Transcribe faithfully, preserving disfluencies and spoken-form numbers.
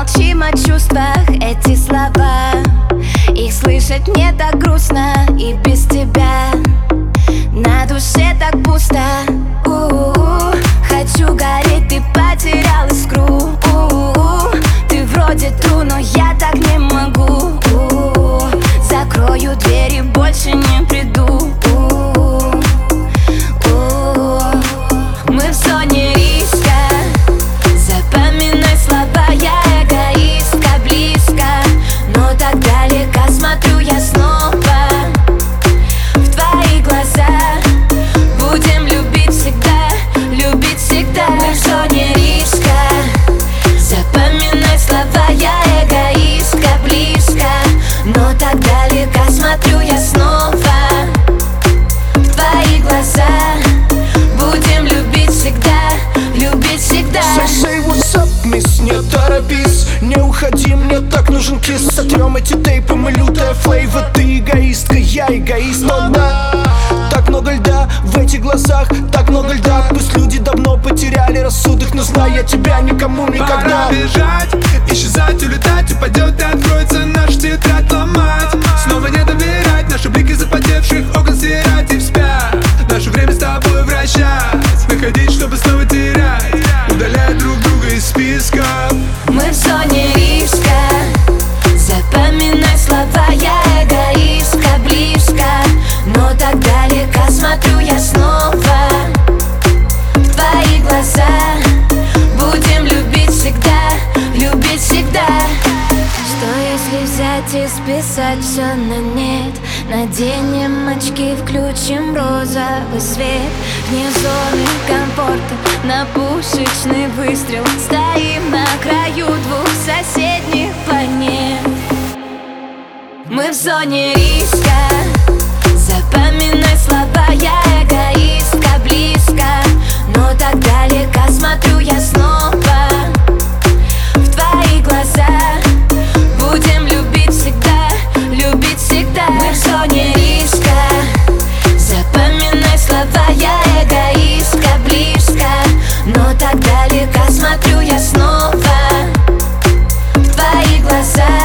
Молчим о чувствах, эти слова, их слышать мне так грустно и без тебя. На душе так пусто. У-у-у. Хочу гореть, ты потерял искру. У-у-у. Ты вроде тру, но я так не могу. У-у-у. Закрою двери, больше не приду. У-у-у. У-у-у. Мы в зоне риска. Запоминай слова, я эгоистка, близко, но так далеко смотрю я снова в твои глаза. Будем любить всегда, любить всегда. Мы в зоне риска. Запоминай слова, я эгоистка, близко, но так далеко смотрю я снова в твои глаза. Будем любить всегда, любить всегда. Say what's up, miss, не торопись, не уходи, мне так нужен кисс. Сотрем эти тейпы, мы лютая флейва. Ты эгоистка, я эгоист, но да, так много льда в этих глазах, так много льда. Пусть люди давно потеряли рассудок, но знаю я тебя никому никогда. Пора бежать, исчезать, улетать, упадет и откроется наш тетрадь ломать. Снова не доверять, наши блики запотевших окон стирать и вспять. Наше время с тобой вращать, находить, чтобы снова терять, удалять друг друга из списка. Мы в зоне риска. Запоминай слова, я эгоистка, близко, но так далеко смотрю я снова в твои глаза. Будем любить всегда, любить всегда. Что если взять и списать все на нет? Наденем очки, включим розовый свет. Вне зоны комфорта, на пушечный выстрел. Стоим на краю двух соседних планет. Мы в зоне риска. Запоминай слова, я эгоистка, близко, но так далеко смотрю я снова в твои глаза. Будем любить всегда, любить всегда. Мы в зоне риска. Запоминай слова, я эгоистка, близко, но так далеко смотрю я снова в твои глаза.